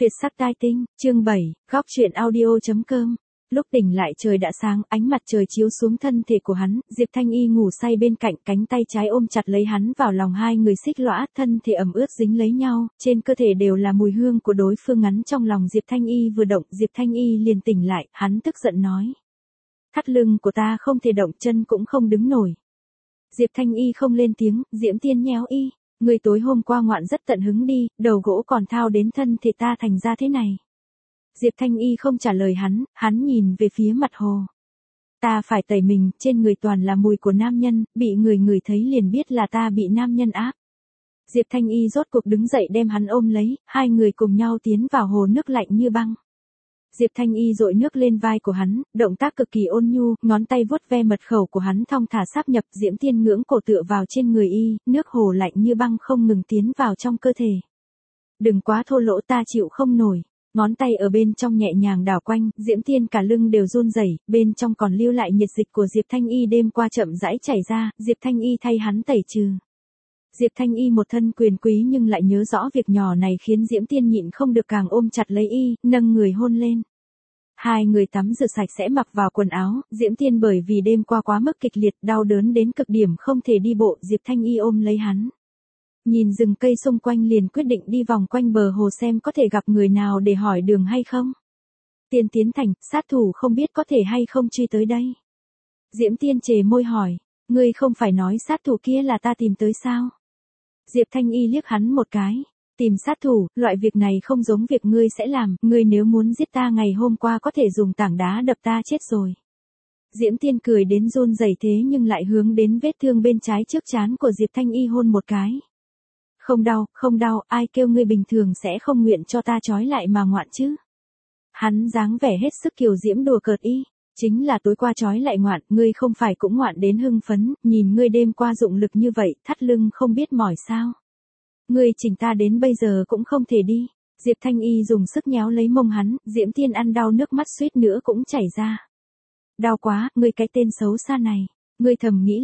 Tuyệt sắc tai tinh, chương 7, góc truyện audio.com. Lúc tỉnh lại trời đã sáng, ánh mặt trời chiếu xuống thân thể của hắn, Diệp Thanh Y ngủ say bên cạnh, cánh tay trái ôm chặt lấy hắn vào lòng, hai người xích lõa, thân thể ẩm ướt dính lấy nhau, trên cơ thể đều là mùi hương của đối phương. Ngắn trong lòng Diệp Thanh Y vừa động, Diệp Thanh Y liền tỉnh lại, hắn tức giận nói: thắt lưng của ta không thể động, chân cũng không đứng nổi. Diệp Thanh Y không lên tiếng. Diễm Tiên nhéo y: người tối hôm qua ngoạn rất tận hứng đi, đầu gỗ còn thao đến thân thể ta thành ra thế này. Diệp Thanh Y không trả lời hắn nhìn về phía mặt hồ. Ta phải tẩy mình, trên người toàn là mùi của nam nhân, bị người ngửi thấy liền biết là ta bị nam nhân áp. Diệp Thanh Y rốt cuộc đứng dậy đem hắn ôm lấy, hai người cùng nhau tiến vào hồ nước lạnh như băng. Diệp Thanh Y dội nước lên vai của hắn, động tác cực kỳ ôn nhu, ngón tay vuốt ve mật khẩu của hắn thong thả sáp nhập. Diễm Tiên ngưỡng cổ tựa vào trên người y, nước hồ lạnh như băng không ngừng tiến vào trong cơ thể. Đừng quá thô lỗ, ta chịu không nổi. Ngón tay ở bên trong nhẹ nhàng đảo quanh, Diễm Tiên cả lưng đều run rẩy, bên trong còn lưu lại nhiệt dịch của Diệp Thanh Y đêm qua chậm rãi chảy ra, Diệp Thanh Y thay hắn tẩy trừ. Diệp Thanh Y một thân quyền quý nhưng lại nhớ rõ việc nhỏ này, khiến Diễm Tiên nhịn không được càng ôm chặt lấy y, nâng người hôn lên. Hai người tắm rửa sạch sẽ mặc vào quần áo, Diễm Tiên bởi vì đêm qua quá mức kịch liệt, đau đớn đến cực điểm không thể đi bộ, Diệp Thanh Y ôm lấy hắn. Nhìn rừng cây xung quanh liền quyết định đi vòng quanh bờ hồ xem có thể gặp người nào để hỏi đường hay không. Tiên tiến thành, sát thủ không biết có thể hay không truy tới đây. Diễm Tiên chề môi hỏi: ngươi không phải nói sát thủ kia là ta tìm tới sao? Diệp Thanh Y liếc hắn một cái: tìm sát thủ, loại việc này không giống việc ngươi sẽ làm, ngươi nếu muốn giết ta ngày hôm qua có thể dùng tảng đá đập ta chết rồi. Diễm Tiên cười đến run rẩy thế nhưng lại hướng đến vết thương bên trái trước trán của Diệp Thanh Y hôn một cái. Không đau, ai kêu ngươi bình thường sẽ không nguyện cho ta trói lại mà ngoạn chứ. Hắn dáng vẻ hết sức kiều diễm đùa cợt y. Chính là tối qua trói lại ngoạn, ngươi không phải cũng ngoạn đến hưng phấn, nhìn ngươi đêm qua dụng lực như vậy, thắt lưng không biết mỏi sao. Ngươi chỉnh ta đến bây giờ cũng không thể đi. Diệp Thanh Y dùng sức nhéo lấy mông hắn, Diễm Tiên ăn đau nước mắt suýt nữa cũng chảy ra. Đau quá, ngươi cái tên xấu xa này, ngươi thầm nghĩ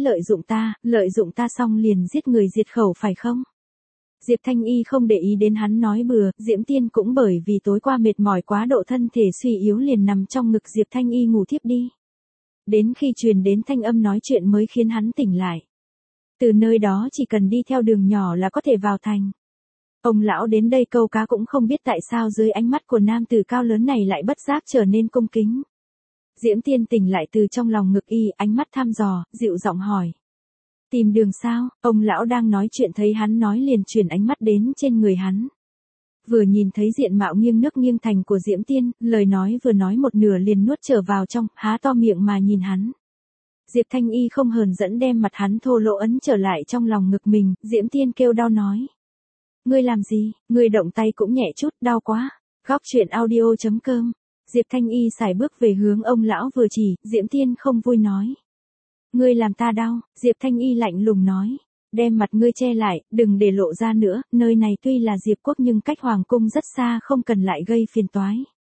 lợi dụng ta xong liền giết người diệt khẩu phải không? Diệp Thanh Y không để ý đến hắn nói bừa, Diễm Tiên cũng bởi vì tối qua mệt mỏi quá độ thân thể suy yếu liền nằm trong ngực Diệp Thanh Y ngủ thiếp đi. Đến khi truyền đến thanh âm nói chuyện mới khiến hắn tỉnh lại. Từ nơi đó chỉ cần đi theo đường nhỏ là có thể vào thành. Ông lão đến đây câu cá cũng không biết tại sao dưới ánh mắt của nam tử cao lớn này lại bất giác trở nên cung kính. Diễm Tiên tỉnh lại từ trong lòng ngực y, ánh mắt thăm dò, dịu giọng hỏi: tìm đường sao? Ông lão đang nói chuyện thấy hắn nói liền chuyển ánh mắt đến trên người hắn. Vừa nhìn thấy diện mạo nghiêng nước nghiêng thành của Diễm Tiên, lời nói vừa nói một nửa liền nuốt trở vào trong, há to miệng mà nhìn hắn. Diệp Thanh Y không hờn giận đem mặt hắn thô lỗ ấn trở lại trong lòng ngực mình, Diễm Tiên kêu đau nói: ngươi làm gì, ngươi động tay cũng nhẹ chút, đau quá. Góc truyện audio.com. Diệp Thanh Y sải bước về hướng ông lão vừa chỉ, Diễm Tiên không vui nói: ngươi làm ta đau. Diệp Thanh Y lạnh lùng nói: đem mặt ngươi che lại, đừng để lộ ra nữa, nơi này tuy là Diệp quốc nhưng cách hoàng cung rất xa, không cần lại gây phiền toái.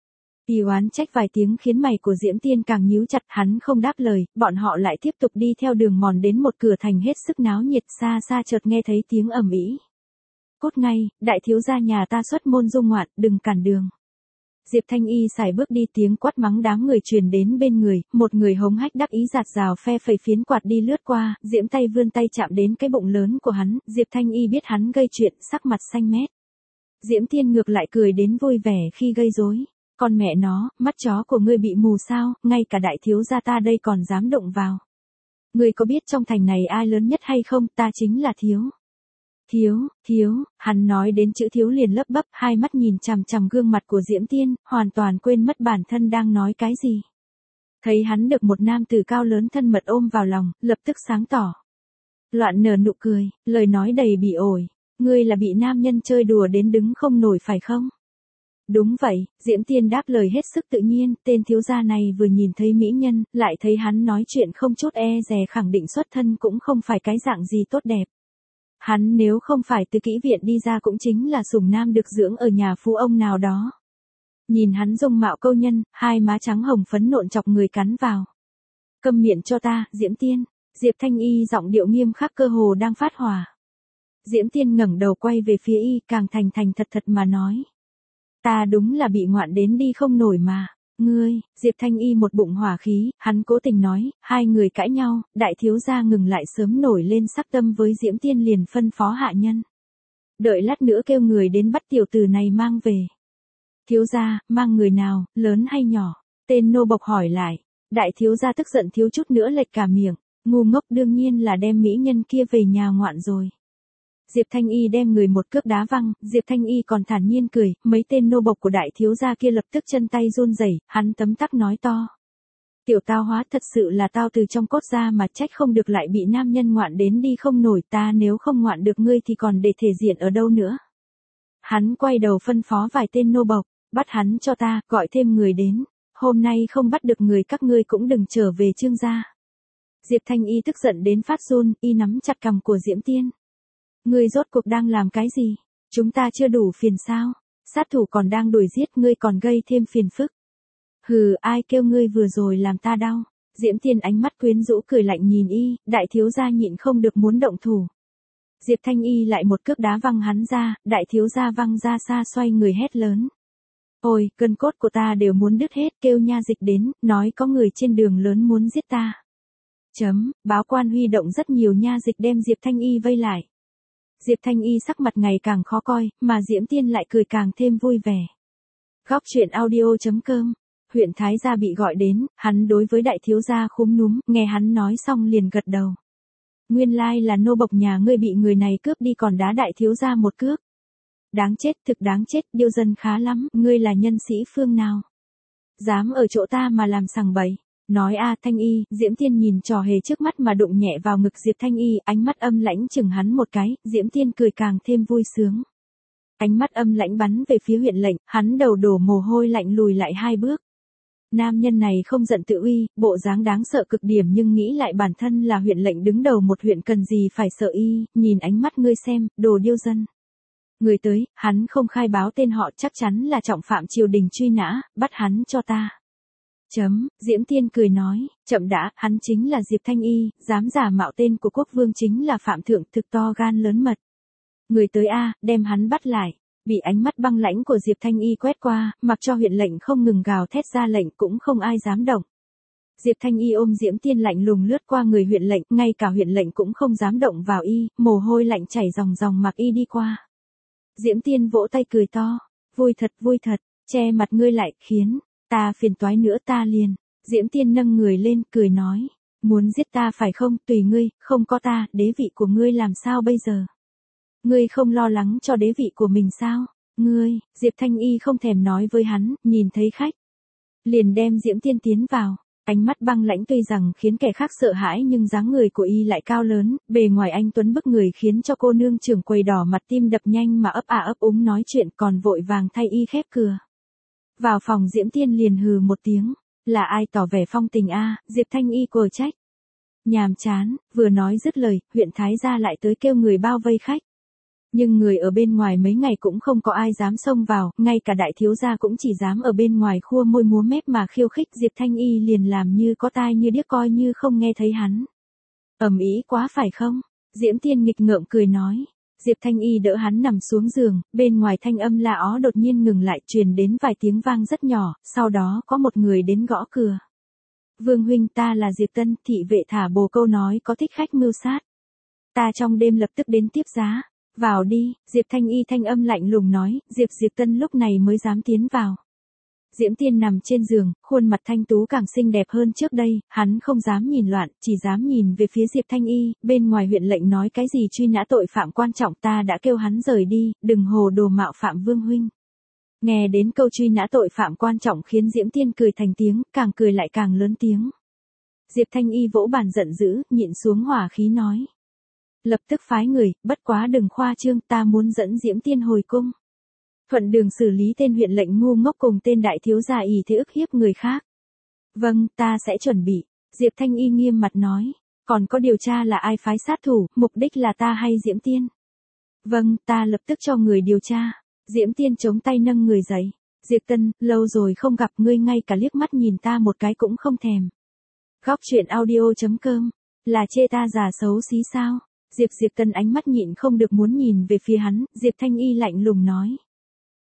Y oán trách vài tiếng khiến mày của Diễm Tiên càng nhíu chặt, hắn không đáp lời, bọn họ lại tiếp tục đi theo đường mòn đến một cửa thành hết sức náo nhiệt, xa xa chợt nghe thấy tiếng ầm ĩ. Cút ngay, đại thiếu gia nhà ta xuất môn du ngoạn, đừng cản đường. Diệp Thanh Y sải bước đi, tiếng quát mắng đám người truyền đến bên người, một người hống hách đắc ý giạt rào phe phẩy phiến quạt đi lướt qua, Diễm tay vươn tay chạm đến cái bụng lớn của hắn, Diệp Thanh Y biết hắn gây chuyện, sắc mặt xanh mét. Diễm Tiên ngược lại cười đến vui vẻ khi gây rối. Con mẹ nó, mắt chó của ngươi bị mù sao, ngay cả đại thiếu gia ta đây còn dám động vào. Ngươi có biết trong thành này ai lớn nhất hay không, ta chính là Thiếu. Thiếu, hắn nói đến chữ thiếu liền lấp bấp, hai mắt nhìn chằm chằm gương mặt của Diễm Tiên, hoàn toàn quên mất bản thân đang nói cái gì. Thấy hắn được một nam tử cao lớn thân mật ôm vào lòng, lập tức sáng tỏ. Loạn nở nụ cười, lời nói đầy bị ổi, ngươi là bị nam nhân chơi đùa đến đứng không nổi phải không? Đúng vậy, Diễm Tiên đáp lời hết sức tự nhiên, tên thiếu gia này vừa nhìn thấy mỹ nhân, lại thấy hắn nói chuyện không chút e dè, khẳng định xuất thân cũng không phải cái dạng gì tốt đẹp. Hắn nếu không phải từ kỹ viện đi ra cũng chính là sủng nam được dưỡng ở nhà phú ông nào đó. Nhìn hắn dung mạo câu nhân, hai má trắng hồng phấn nộn chọc người cắn vào. Câm miệng cho ta, Diễm Tiên. Diệp Thanh Y giọng điệu nghiêm khắc cơ hồ đang phát hỏa. Diễm Tiên ngẩng đầu quay về phía y, càng thành thật mà nói: Ta đúng là bị ngoạn đến đi không nổi mà. Ngươi, Diệp Thanh Y một bụng hỏa khí, hắn cố tình nói, hai người cãi nhau, đại thiếu gia ngừng lại sớm nổi lên sắc tâm với Diễm Tiên liền phân phó hạ nhân. Đợi lát nữa kêu người đến bắt tiểu tử này mang về. Thiếu gia, mang người nào, lớn hay nhỏ? Tên nô bộc hỏi lại. Đại thiếu gia tức giận thiếu chút nữa lệch cả miệng, ngu ngốc đương nhiên là đem mỹ nhân kia về nhà ngoạn rồi. Diệp Thanh Y đem người một cước đá văng, Diệp Thanh Y còn thản nhiên cười, mấy tên nô bộc của đại thiếu gia kia lập tức chân tay run rẩy, hắn tấm tắc nói to. Tiểu tao hóa thật sự là tao từ trong cốt ra mà trách không được lại bị nam nhân ngoạn đến đi không nổi, ta nếu không ngoạn được ngươi thì còn để thể diện ở đâu nữa. Hắn quay đầu phân phó vài tên nô bộc, bắt hắn cho ta, gọi thêm người đến, hôm nay không bắt được người các ngươi cũng đừng trở về Trương gia. Diệp Thanh Y tức giận đến phát run, y nắm chặt cằm của Diễm Tiên. Ngươi rốt cuộc đang làm cái gì? Chúng ta chưa đủ phiền sao? Sát thủ còn đang đuổi giết ngươi còn gây thêm phiền phức. Hừ, ai kêu ngươi vừa rồi làm ta đau? Diễm Tiên ánh mắt quyến rũ cười lạnh nhìn y, đại thiếu gia nhịn không được muốn động thủ. Diệp Thanh Y lại một cước đá văng hắn ra, đại thiếu gia văng ra xa xoay người hét lớn. Ôi, cơn cốt của ta đều muốn đứt hết, kêu nha dịch đến, nói có người trên đường lớn muốn giết ta. Báo quan huy động rất nhiều nha dịch đem Diệp Thanh Y vây lại. Diệp Thanh Y sắc mặt ngày càng khó coi, mà Diễm Tiên lại cười càng thêm vui vẻ. Góc truyện audio.com. Huyện Thái Gia bị gọi đến, hắn đối với đại thiếu gia khúm núm, nghe hắn nói xong liền gật đầu. Nguyên lai là nô bộc nhà ngươi bị người này cướp đi còn đá đại thiếu gia một cước. Đáng chết, thực đáng chết, điêu dân khá lắm, ngươi là nhân sĩ phương nào? Dám ở chỗ ta mà làm sằng bậy. Nói a Thanh Y, Diễm Tiên nhìn trò hề trước mắt mà đụng nhẹ vào ngực Diệp Thanh Y, ánh mắt âm lãnh chừng hắn một cái, Diễm Tiên cười càng thêm vui sướng. Ánh mắt âm lãnh bắn về phía huyện lệnh, hắn đầu đổ mồ hôi lạnh lùi lại 2 bước. Nam nhân này không giận tự uy, bộ dáng đáng sợ cực điểm nhưng nghĩ lại bản thân là huyện lệnh đứng đầu một huyện cần gì phải sợ y, nhìn ánh mắt ngươi xem, đồ điêu dân. Người tới, hắn không khai báo tên họ chắc chắn là trọng phạm triều đình truy nã, bắt hắn cho ta. Diễm Tiên cười nói, chậm đã, hắn chính là Diệp Thanh Y, dám giả mạo tên của quốc vương chính là phạm thượng thực to gan lớn mật. Người tới a, đem hắn bắt lại. Bị ánh mắt băng lãnh của Diệp Thanh Y quét qua, mặc cho huyện lệnh không ngừng gào thét ra lệnh cũng không ai dám động. Diệp Thanh Y ôm Diễm Tiên lạnh lùng lướt qua người huyện lệnh, ngay cả huyện lệnh cũng không dám động vào y, mồ hôi lạnh chảy ròng ròng mặc y đi qua. Diễm Tiên vỗ tay cười to, vui thật, che mặt ngươi lại, khiến ta phiền toái nữa ta liền. Diễm Tiên nâng người lên, cười nói, muốn giết ta phải không, tùy ngươi, không có ta, đế vị của ngươi làm sao bây giờ? Ngươi không lo lắng cho đế vị của mình sao? Ngươi, Diệp Thanh Y không thèm nói với hắn, nhìn thấy khách. Liền đem Diễm Tiên tiến vào, ánh mắt băng lãnh tuy rằng khiến kẻ khác sợ hãi nhưng dáng người của y lại cao lớn, bề ngoài anh tuấn bức người khiến cho cô nương trưởng quầy đỏ mặt tim đập nhanh mà ấp ấp úng nói chuyện còn vội vàng thay y khép cửa. Vào phòng Diễm Tiên liền hừ một tiếng, là ai tỏ vẻ phong tình a? Diệp Thanh Y quờ trách. Nhàm chán, vừa nói dứt lời, huyện Thái Gia lại tới kêu người bao vây khách. Nhưng người ở bên ngoài mấy ngày cũng không có ai dám xông vào, ngay cả đại thiếu gia cũng chỉ dám ở bên ngoài khua môi múa mép mà khiêu khích. Diệp Thanh Y liền làm như có tai như điếc coi như không nghe thấy hắn. Ầm ĩ quá phải không? Diễm Tiên nghịch ngợm cười nói. Diệp Thanh Y đỡ hắn nằm xuống giường, bên ngoài thanh âm la ó đột nhiên ngừng lại truyền đến vài tiếng vang rất nhỏ, sau đó có một người đến gõ cửa. Vương huynh ta là Diệp Tân, thị vệ thả bồ câu nói có thích khách mưu sát. Ta trong đêm lập tức đến tiếp giá. Vào đi, Diệp Thanh Y thanh âm lạnh lùng nói, Diệp Tân lúc này mới dám tiến vào. Diễm Tiên nằm trên giường, khuôn mặt thanh tú càng xinh đẹp hơn trước đây, hắn không dám nhìn loạn, chỉ dám nhìn về phía Diệp Thanh Y, bên ngoài huyện lệnh nói cái gì truy nã tội phạm quan trọng ta đã kêu hắn rời đi, đừng hồ đồ mạo phạm vương huynh. Nghe đến câu truy nã tội phạm quan trọng khiến Diễm Tiên cười thành tiếng, càng cười lại càng lớn tiếng. Diệp Thanh Y vỗ bàn giận dữ, nhịn xuống hỏa khí nói. Lập tức phái người, bất quá đừng khoa trương, ta muốn dẫn Diễm Tiên hồi cung. Thuận đường xử lý tên huyện lệnh ngu ngốc cùng tên đại thiếu gia ỷ thế ức hiếp người khác. Vâng, ta sẽ chuẩn bị. Diệp Thanh Y nghiêm mặt nói. Còn có điều tra là ai phái sát thủ, mục đích là ta hay Diễm Tiên? Vâng, ta lập tức cho người điều tra. Diễm Tiên chống tay nâng người dậy. Diệp Tân, lâu rồi không gặp ngươi ngay cả liếc mắt nhìn ta một cái cũng không thèm. Góc truyện audio.com. Là chê ta già xấu xí sao? Diệp Tân ánh mắt nhịn không được muốn nhìn về phía hắn, Diệp Thanh Y lạnh lùng nói.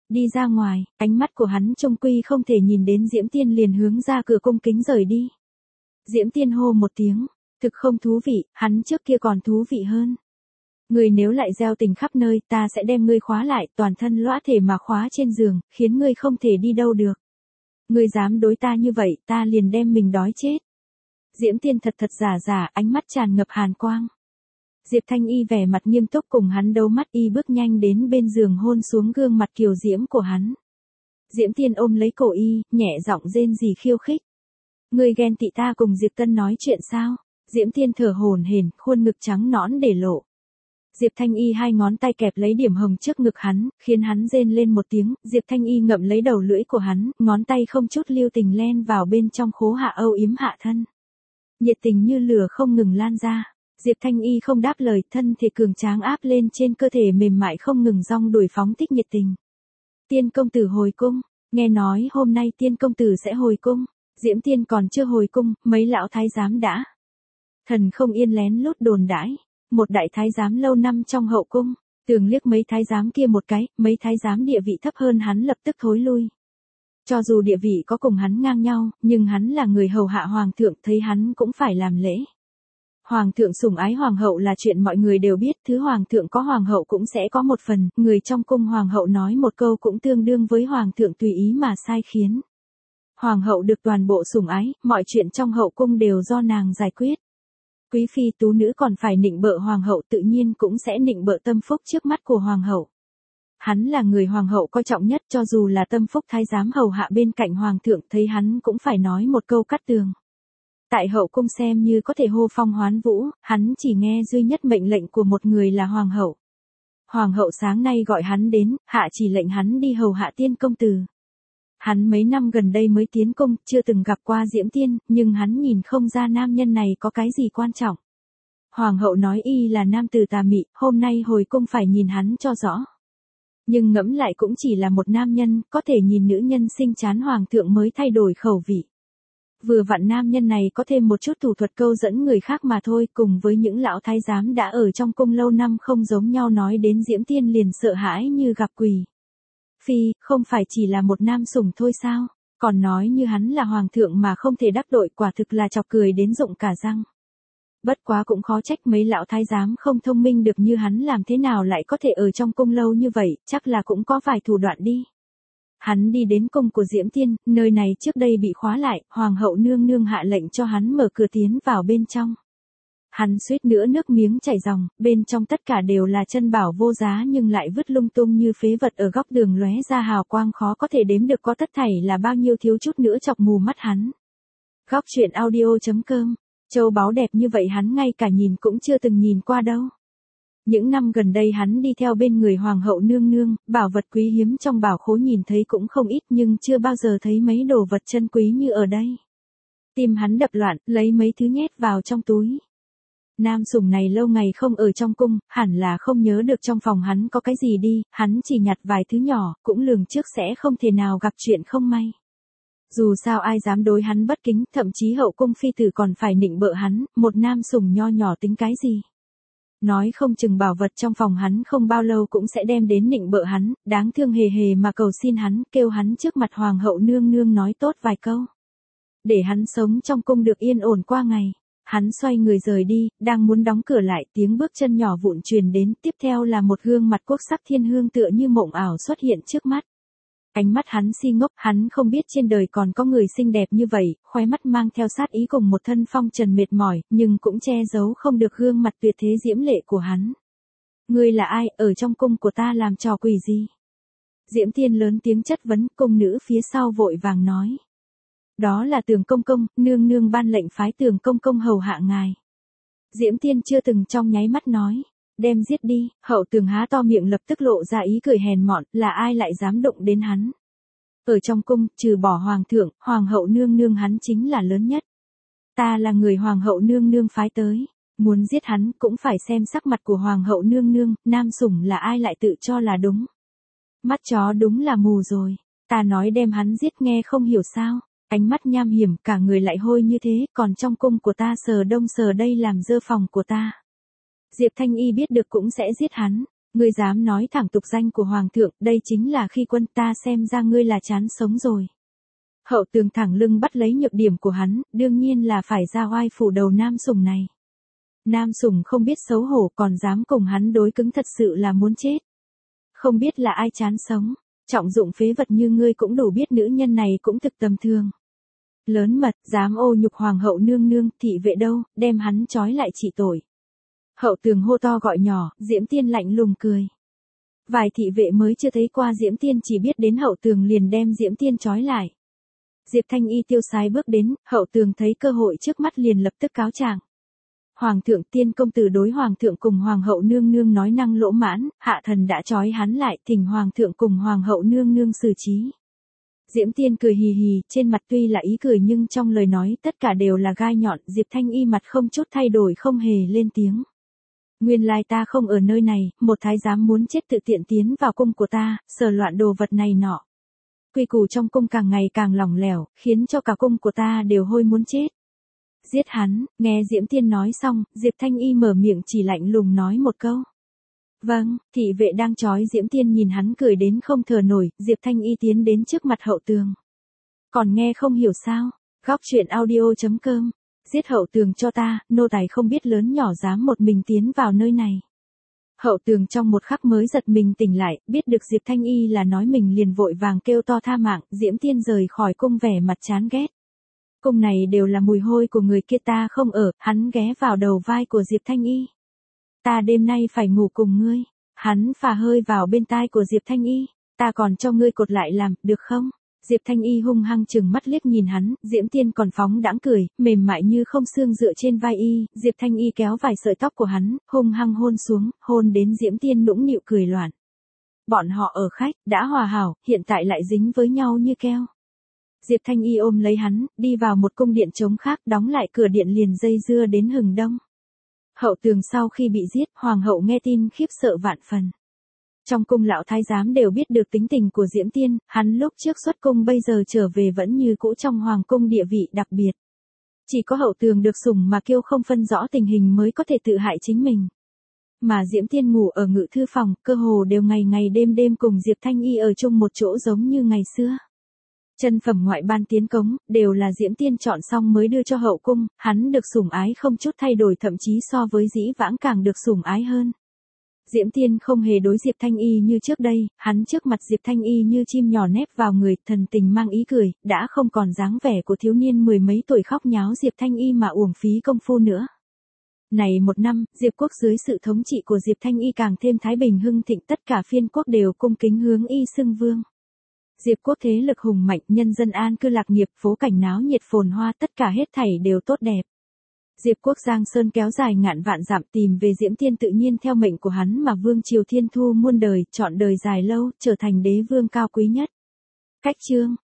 Đi ra ngoài, ánh mắt của hắn trung quy không thể nhìn đến Diễm Tiên liền hướng ra cửa cung kính rời đi. Diễm Tiên hô một tiếng, thực không thú vị, hắn trước kia còn thú vị hơn. Ngươi nếu lại gieo tình khắp nơi, ta sẽ đem ngươi khóa lại, toàn thân lõa thể mà khóa trên giường, khiến ngươi không thể đi đâu được. Ngươi dám đối ta như vậy, ta liền đem mình đói chết. Diễm Tiên thật thật giả giả, ánh mắt tràn ngập hàn quang. Diệp Thanh Y vẻ mặt nghiêm túc cùng hắn đấu mắt, y bước nhanh đến bên giường hôn xuống gương mặt kiều diễm của hắn. Diễm Tiên ôm lấy cổ y, nhẹ giọng rên rỉ khiêu khích. Ngươi ghen tị ta cùng Diệp Tân nói chuyện sao? Diễm Tiên thở hổn hển, khuôn ngực trắng nõn để lộ. Diệp Thanh Y hai ngón tay kẹp lấy điểm hồng trước ngực hắn, khiến hắn rên lên một tiếng, Diệp Thanh Y ngậm lấy đầu lưỡi của hắn, ngón tay không chút lưu tình len vào bên trong khố hạ âu yếm hạ thân. Nhiệt tình như lửa không ngừng lan ra. Diệp Thanh Y không đáp lời, thân thể cường tráng áp lên trên cơ thể mềm mại không ngừng rong đuổi phóng thích nhiệt tình. Tiên công tử hồi cung, nghe nói hôm nay tiên công tử sẽ hồi cung. Diễm Tiên còn chưa hồi cung, mấy lão thái giám đã. Thần không yên lén lút đồn đãi. Một đại thái giám lâu năm trong hậu cung, tường liếc mấy thái giám kia một cái, mấy thái giám địa vị thấp hơn hắn lập tức thối lui. Cho dù địa vị có cùng hắn ngang nhau, nhưng hắn là người hầu hạ hoàng thượng, thấy hắn cũng phải làm lễ. Hoàng thượng sủng ái hoàng hậu là chuyện mọi người đều biết, thứ hoàng thượng có hoàng hậu cũng sẽ có một phần, người trong cung hoàng hậu nói một câu cũng tương đương với hoàng thượng tùy ý mà sai khiến. Hoàng hậu được toàn bộ sủng ái, mọi chuyện trong hậu cung đều do nàng giải quyết. Quý phi tú nữ còn phải nịnh bợ hoàng hậu, tự nhiên cũng sẽ nịnh bợ tâm phúc trước mắt của hoàng hậu. Hắn là người hoàng hậu coi trọng nhất, cho dù là tâm phúc thái giám hầu hạ bên cạnh hoàng thượng, thấy hắn cũng phải nói một câu cắt tường. Tại hậu cung xem như có thể hô phong hoán vũ, hắn chỉ nghe duy nhất mệnh lệnh của một người là hoàng hậu. Hoàng hậu sáng nay gọi hắn đến, hạ chỉ lệnh hắn đi hầu hạ tiên công tử. Hắn mấy năm gần đây mới tiến cung, chưa từng gặp qua Diễm Tiên, nhưng hắn nhìn không ra nam nhân này có cái gì quan trọng. Hoàng hậu nói y là nam tử tà mị, hôm nay hồi cung phải nhìn hắn cho rõ. Nhưng ngẫm lại cũng chỉ là một nam nhân, có thể nhìn nữ nhân xinh chán hoàng thượng mới thay đổi khẩu vị. Vừa vặn nam nhân này có thêm một chút thủ thuật câu dẫn người khác mà thôi, cùng với những lão thái giám đã ở trong cung lâu năm không giống nhau nói đến Diễm Tiên liền sợ hãi như gặp quỷ. Phi, không phải chỉ là một nam sủng thôi sao, còn nói như hắn là hoàng thượng mà không thể đắc tội, quả thực là chọc cười đến rụng cả răng. Bất quá cũng khó trách mấy lão thái giám không thông minh được như hắn, làm thế nào lại có thể ở trong cung lâu như vậy, chắc là cũng có vài thủ đoạn đi. Hắn đi đến cung của Diễm Tiên, nơi này trước đây bị khóa lại, hoàng hậu nương nương hạ lệnh cho hắn mở cửa tiến vào bên trong. Hắn suýt nữa nước miếng chảy ròng, bên trong tất cả đều là chân bảo vô giá nhưng lại vứt lung tung như phế vật ở góc đường lóe ra hào quang khó có thể đếm được, có tất thảy là bao nhiêu thiếu chút nữa chọc mù mắt hắn. Góc truyện audio.com, châu báu đẹp như vậy hắn ngay cả nhìn cũng chưa từng nhìn qua đâu. Những năm gần đây hắn đi theo bên người hoàng hậu nương nương, bảo vật quý hiếm trong bảo khố nhìn thấy cũng không ít nhưng chưa bao giờ thấy mấy đồ vật chân quý như ở đây. Tim hắn đập loạn, lấy mấy thứ nhét vào trong túi. Nam sủng này lâu ngày không ở trong cung, hẳn là không nhớ được trong phòng hắn có cái gì đi, hắn chỉ nhặt vài thứ nhỏ, cũng lường trước sẽ không thể nào gặp chuyện không may. Dù sao ai dám đối hắn bất kính, thậm chí hậu cung phi tử còn phải nịnh bợ hắn, một nam sủng nho nhỏ tính cái gì. Nói không chừng bảo vật trong phòng hắn không bao lâu cũng sẽ đem đến nịnh bợ hắn, đáng thương hề hề mà cầu xin hắn, kêu hắn trước mặt hoàng hậu nương nương nói tốt vài câu. Để hắn sống trong cung được yên ổn qua ngày. Hắn xoay người rời đi, đang muốn đóng cửa lại, tiếng bước chân nhỏ vụn truyền đến, tiếp theo là một gương mặt quốc sắc thiên hương tựa như mộng ảo xuất hiện trước mắt. Ánh mắt hắn si ngốc, hắn không biết trên đời còn có người xinh đẹp như vậy, khóe mắt mang theo sát ý cùng một thân phong trần mệt mỏi, nhưng cũng che giấu không được gương mặt tuyệt thế diễm lệ của hắn. Ngươi là ai, ở trong cung của ta làm trò quỷ gì? Diễm Tiên lớn tiếng chất vấn, cung nữ phía sau vội vàng nói. Đó là Tường công công, nương nương ban lệnh phái Tường công công hầu hạ ngài. Diễm Tiên chưa từng trong nháy mắt nói, đem giết đi, hậu Tường há to miệng lập tức lộ ra ý cười hèn mọn, là ai lại dám động đến hắn. Ở trong cung, trừ bỏ hoàng thượng, hoàng hậu nương nương hắn chính là lớn nhất. Ta là người hoàng hậu nương nương phái tới, muốn giết hắn cũng phải xem sắc mặt của hoàng hậu nương nương, nam sủng là ai lại tự cho là đúng. Mắt chó đúng là mù rồi, ta nói đem hắn giết nghe không hiểu sao. Ánh mắt nham hiểm, cả người lại hôi như thế, còn trong cung của ta sờ đông sờ đây làm dơ phòng của ta. Diệp Thanh Y biết được cũng sẽ giết hắn. Ngươi dám nói thẳng tục danh của Hoàng thượng, đây chính là khi quân, ta xem ra ngươi là chán sống rồi. Hậu Tường thẳng lưng bắt lấy nhược điểm của hắn, đương nhiên là phải ra oai phủ đầu Nam Sùng này. Nam Sùng không biết xấu hổ còn dám cùng hắn đối cứng, thật sự là muốn chết. Không biết là ai chán sống, trọng dụng phế vật như ngươi cũng đủ biết nữ nhân này cũng thực tầm thường. Lớn mật, dám ô nhục Hoàng hậu nương nương, thị vệ đâu, đem hắn trói lại trị tội. Hậu Tường hô to gọi nhỏ, Diễm Tiên lạnh lùng cười. Vài thị vệ mới chưa thấy qua Diễm Tiên chỉ biết đến Hậu Tường liền đem Diễm Tiên trói lại. Diệp Thanh Y tiêu sái bước đến, Hậu Tường thấy cơ hội trước mắt liền lập tức cáo trạng. Hoàng thượng, Tiên công tử đối Hoàng thượng cùng Hoàng hậu nương nương nói năng lỗ mãn, hạ thần đã trói hắn lại, thỉnh Hoàng thượng cùng Hoàng hậu nương nương xử trí. Diễm Tiên cười hì hì, trên mặt tuy là ý cười nhưng trong lời nói tất cả đều là gai nhọn. Diệp Thanh Y mặt không chút thay đổi không hề lên tiếng. Nguyên lai ta không ở nơi này, một thái giám muốn chết tự tiện tiến vào cung của ta, sờ loạn đồ vật này nọ. Quy củ trong cung càng ngày càng lỏng lẻo, khiến cho cả cung của ta đều hôi muốn chết. Giết hắn. Nghe Diễm Tiên nói xong, Diệp Thanh Y mở miệng chỉ lạnh lùng nói một câu. Vâng. Thị vệ đang trói Diễm Tiên nhìn hắn cười đến không thở nổi, Diệp Thanh Y tiến đến trước mặt Hậu Tường. Còn nghe không hiểu sao? Góc truyện audio.com. Giết Hậu Tường cho ta, nô tài không biết lớn nhỏ dám một mình tiến vào nơi này. Hậu Tường trong một khắc mới giật mình tỉnh lại, biết được Diệp Thanh Y là nói mình liền vội vàng kêu to tha mạng, Diễm Tiên rời khỏi cung vẻ mặt chán ghét. Cung này đều là mùi hôi của người kia, ta không ở, hắn ghé vào đầu vai của Diệp Thanh Y. Ta đêm nay phải ngủ cùng ngươi. Hắn phà hơi vào bên tai của Diệp Thanh Y. Ta còn cho ngươi cột lại làm, được không? Diệp Thanh Y hung hăng chừng mắt liếc nhìn hắn, Diễm Tiên còn phóng đãng cười, mềm mại như không xương dựa trên vai y, Diệp Thanh Y kéo vài sợi tóc của hắn, hung hăng hôn xuống, hôn đến Diễm Tiên nũng nịu cười loạn. Bọn họ ở khách, đã hòa hảo, hiện tại lại dính với nhau như keo. Diệp Thanh Y ôm lấy hắn, đi vào một cung điện trống khác, đóng lại cửa điện liền dây dưa đến hừng đông. Hậu Tường sau khi bị giết, Hoàng hậu nghe tin khiếp sợ vạn phần. Trong cung lão thái giám đều biết được tính tình của Diễm Tiên, hắn lúc trước xuất cung bây giờ trở về vẫn như cũ trong hoàng cung địa vị đặc biệt. Chỉ có Hậu Tường được sủng mà kêu không phân rõ tình hình mới có thể tự hại chính mình. Mà Diễm Tiên ngủ ở ngự thư phòng, cơ hồ đều ngày ngày đêm đêm cùng Diệp Thanh Y ở chung một chỗ giống như ngày xưa. Chân phẩm ngoại ban tiến cống, đều là Diễm Tiên chọn xong mới đưa cho hậu cung, hắn được sủng ái không chút thay đổi, thậm chí so với dĩ vãng càng được sủng ái hơn. Diễm Tiên không hề đối Diệp Thanh Y như trước đây, hắn trước mặt Diệp Thanh Y như chim nhỏ nép vào người, thần tình mang ý cười, đã không còn dáng vẻ của thiếu niên mười mấy tuổi khóc nháo Diệp Thanh Y mà uổng phí công phu nữa. Này một năm, Diệp quốc dưới sự thống trị của Diệp Thanh Y càng thêm thái bình hưng thịnh, tất cả phiên quốc đều cung kính hướng y xưng vương. Diệp quốc thế lực hùng mạnh, nhân dân an cư lạc nghiệp, phố cảnh náo nhiệt phồn hoa, tất cả hết thảy đều tốt đẹp. Diệp quốc giang sơn kéo dài ngàn vạn dặm, tìm về Diễm Tiên tự nhiên theo mệnh của hắn mà vương triều thiên thu muôn đời, chọn đời dài lâu, trở thành đế vương cao quý nhất. Cách chương